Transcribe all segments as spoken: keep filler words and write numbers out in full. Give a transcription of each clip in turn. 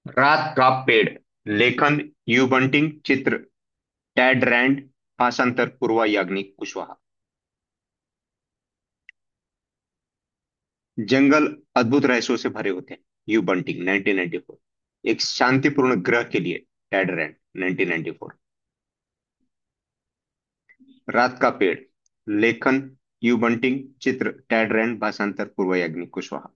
रात का पेड़। लेखन यू बंटिंग। चित्र टैड रैंड। भाषांतर पूर्वा याग्निक कुशवाहा। जंगल अद्भुत रहस्यों से भरे होते हैं। यू बंटिंग नाइनटीन नाइंटी फोर। एक शांतिपूर्ण ग्रह के लिए Ted Rand nineteen ninety four. रात का पेड़। लेखन यू बंटिंग। चित्र टैड रैंड। भाषांतर पूर्वा याग्निक कुशवाहा।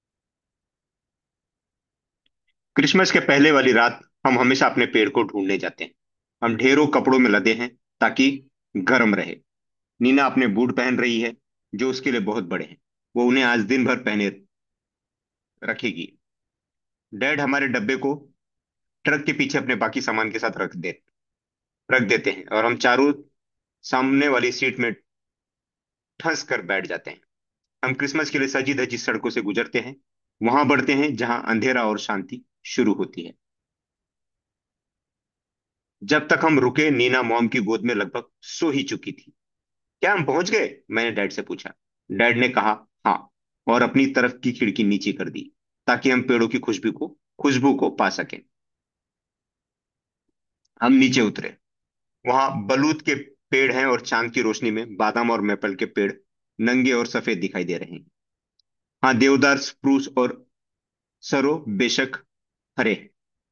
क्रिसमस के पहले वाली रात हम हमेशा अपने पेड़ को ढूंढने जाते हैं। हम ढेरों कपड़ों में लदे हैं ताकि गर्म रहे। नीना अपने बूट पहन रही है जो उसके लिए बहुत बड़े हैं। वो उन्हें आज दिन भर पहने रखेगी। डैड हमारे डब्बे को ट्रक के पीछे अपने बाकी सामान के साथ रख दे रख देते हैं और हम चारों सामने वाली सीट में ठस कर बैठ जाते हैं। हम क्रिसमस के लिए सजी धजी सड़कों से गुजरते हैं। वहां बढ़ते हैं जहां अंधेरा और शांति शुरू होती है। जब तक हम रुके नीना मॉम की गोद में लगभग सो ही चुकी थी। क्या हम पहुंच गए? मैंने डैड से पूछा। डैड ने कहा हाँ, और अपनी तरफ की खिड़की नीचे कर दी ताकि हम पेड़ों की खुशबू को खुशबू को पा सकें। हम नीचे उतरे। वहां बलूत के पेड़ हैं और चांद की रोशनी में बादाम और मैपल के पेड़ नंगे और सफेद दिखाई दे रहे हैं। हाँ, देवदार स्प्रूस और सरो बेशक हरे हैं।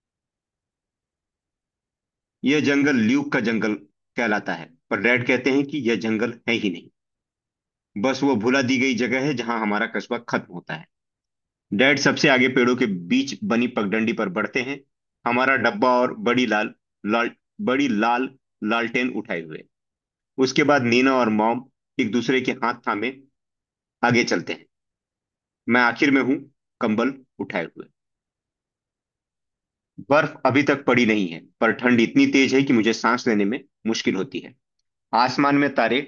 यह जंगल ल्यूक का जंगल कहलाता है, पर डैड कहते हैं कि यह जंगल है ही नहीं, बस वो भुला दी गई जगह है जहां हमारा कस्बा खत्म होता है। डैड सबसे आगे पेड़ों के बीच बनी पगडंडी पर बढ़ते हैं, हमारा डब्बा और बड़ी लाल लाल बड़ी लाल लालटेन उठाए हुए। उसके बाद नीना और मॉम एक दूसरे के हाथ थामे आगे चलते हैं। मैं आखिर में हूं, कंबल उठाए हुए। बर्फ अभी तक पड़ी नहीं है, पर ठंड इतनी तेज है कि मुझे सांस लेने में मुश्किल होती है। आसमान में तारे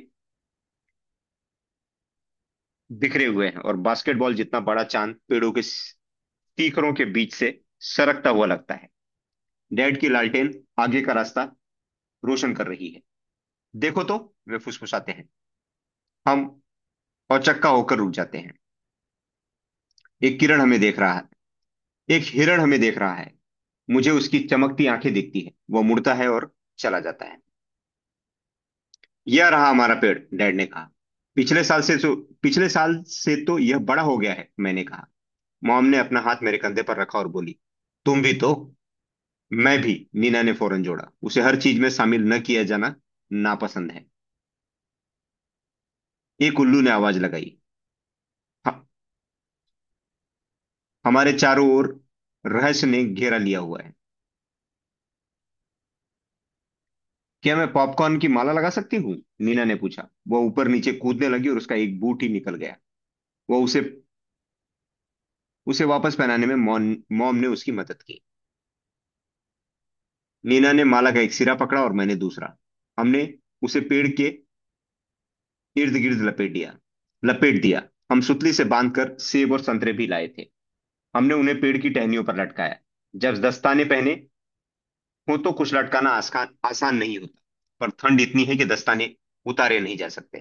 बिखरे हुए हैं और बास्केटबॉल जितना बड़ा चांद पेड़ों के शिखरों के बीच से सरकता हुआ लगता है। डैड की लालटेन आगे का रास्ता रोशन कर रही है। देखो तो, वे फुसफुसाते हैं। हम औचक्का होकर रुक जाते हैं। एक किरण हमें देख रहा है एक हिरण हमें देख रहा है। मुझे उसकी चमकती आंखें दिखती है। वो मुड़ता है और चला जाता है। यह रहा हमारा पेड़, डैड ने कहा। पिछले साल से तो पिछले साल से तो यह बड़ा हो गया है, मैंने कहा। मॉम ने अपना हाथ मेरे कंधे पर रखा और बोली, तुम भी तो। मैं भी, नीना ने फौरन जोड़ा। उसे हर चीज में शामिल न किया जाना नापसंद है। एक उल्लू ने आवाज लगाई। "ह- हमारे चारों ओर रहस्य ने घेरा लिया हुआ है। क्या मैं पॉपकॉर्न की माला लगा सकती हूँ? नीना ने पूछा। वो ऊपर नीचे कूदने लगी और उसका एक बूट ही निकल गया। वो उसे उसे वापस पहनाने में मॉम मॉम ने उसकी मदद की। नीना ने माला का एक सिरा पकड़ा और मैंने दूसरा। हमने उसे पेड़ के इर्द गिर्द लपेट दिया लपेट दिया हम सुतली से बांधकर सेब और संतरे भी लाए थे। हमने उन्हें पेड़ की टहनियों पर लटकाया। जब दस्ताने पहने हो तो कुछ लटकाना आसान आसान नहीं होता, पर ठंड इतनी है कि दस्ताने उतारे नहीं जा सकते।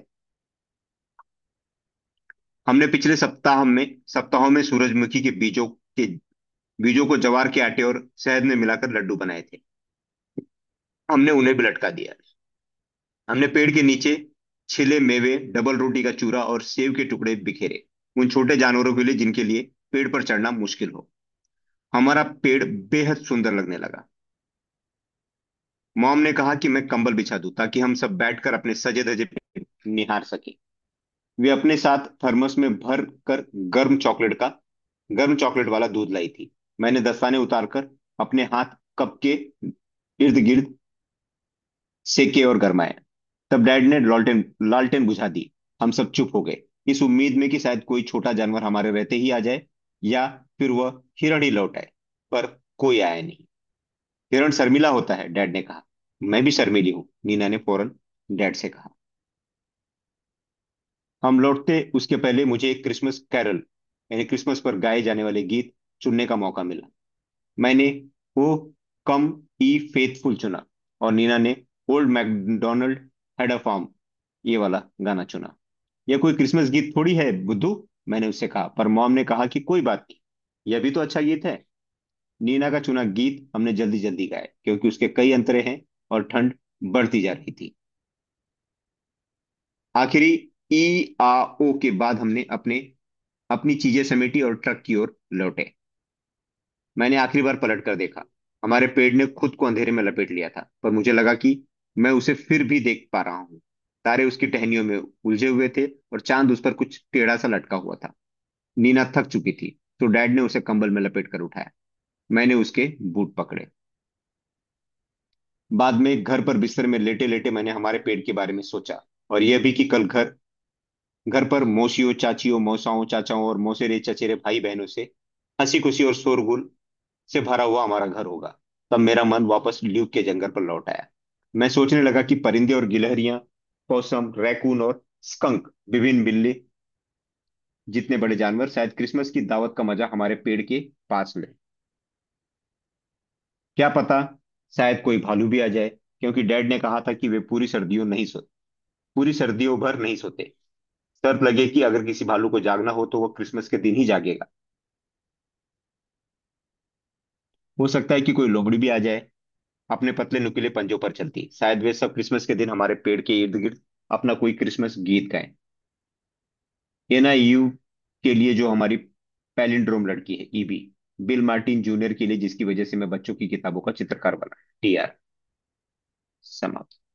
हमने पिछले सप्ताह में सप्ताहों में सूरजमुखी के बीजों के बीजों को ज्वार के आटे और शहद में मिलाकर लड्डू बनाए थे। हमने उन्हें भी लटका दिया। हमने पेड़ के नीचे छिले मेवे, डबल रोटी का चूरा और सेव के टुकड़े बिखेरे, उन छोटे जानवरों के लिए जिनके लिए पेड़ पर चढ़ना मुश्किल हो। हमारा पेड़ बेहद सुंदर लगने लगा। मॉम ने कहा कि मैं कंबल बिछा दूं ताकि हम सब बैठकर अपने सजे धजे पेड़ निहार सके। वे अपने साथ थर्मस में भर कर गर्म चॉकलेट का गर्म चॉकलेट वाला दूध लाई थी। मैंने दस्ताने उतारकर अपने हाथ कप के इर्द गिर्द सेके और गरमाए। तब डैड ने लालटेन लालटेन बुझा दी। हम सब चुप हो गए, इस उम्मीद में कि शायद कोई छोटा जानवर हमारे रहते ही आ जाए, या फिर वह हिरण ही लौट आए। पर कोई आया नहीं। हिरण शर्मिला होता है, डैड ने कहा। मैं भी शर्मीली हूं, नीना ने फौरन डैड से कहा। हम लौटते उसके पहले मुझे एक क्रिसमस कैरल, यानी क्रिसमस पर गाए जाने वाले गीत चुनने का मौका मिला। मैंने वो कम ई फेथफुल चुना और नीना ने old MacDonald had a farm, ये वाला गाना चुना। यह कोई क्रिसमस गीत थोड़ी है बुद्धू, मैंने उससे कहा, पर मॉम ने कहा कि कोई बात नहीं, यह भी तो अच्छा गीत है। नीना का चुना गीत हमने जल्दी जल्दी गाए क्योंकि उसके कई अंतरे हैं और ठंड बढ़ती जा रही थी। आखिरी ई आ ओ के बाद हमने अपने अपनी चीजें समेटी और ट्रक की ओर लौटे। मैंने आखिरी बार पलट कर देखा। हमारे पेड़ ने खुद को अंधेरे में लपेट लिया था, पर मुझे लगा कि मैं उसे फिर भी देख पा रहा हूँ। तारे उसकी टहनियों में उलझे हुए थे और चांद उस पर कुछ टेढ़ा सा लटका हुआ था। नीना थक चुकी थी, तो डैड ने उसे कंबल में लपेट कर उठाया। मैंने उसके बूट पकड़े। बाद में घर पर बिस्तर में लेटे लेटे मैंने हमारे पेड़ के बारे में सोचा, और यह भी कि कल घर घर पर मौसियों, चाचियों, मौसाओं, चाचाओं और मौसेरे चचेरे भाई बहनों से हंसी खुशी और शोरगुल से भरा हुआ हमारा घर होगा। तब मेरा मन वापस ल्यूक के जंगल पर लौट आया। मैं सोचने लगा कि परिंदे और गिलहरियां, पोसम, रैकून और स्कंक, विभिन्न बिल्ली जितने बड़े जानवर शायद क्रिसमस की दावत का मजा हमारे पेड़ के पास ले। क्या पता, शायद कोई भालू भी आ जाए, क्योंकि डैड ने कहा था कि वे पूरी सर्दियों नहीं सो पूरी सर्दियों भर नहीं सोते। शर्त लगे कि अगर किसी भालू को जागना हो तो वो क्रिसमस के दिन ही जागेगा। हो सकता है कि कोई लोमड़ी भी आ जाए, अपने पतले नुकीले पंजों पर चलती। शायद वे सब क्रिसमस के दिन हमारे पेड़ के इर्द गिर्द अपना कोई क्रिसमस गीत गाएं। एन आई यू के लिए, जो हमारी पैलिंड्रोम लड़की है, E B. Bill Martin junior के लिए, जिसकी वजह से मैं बच्चों की किताबों का चित्रकार बना। T R. समाप्त।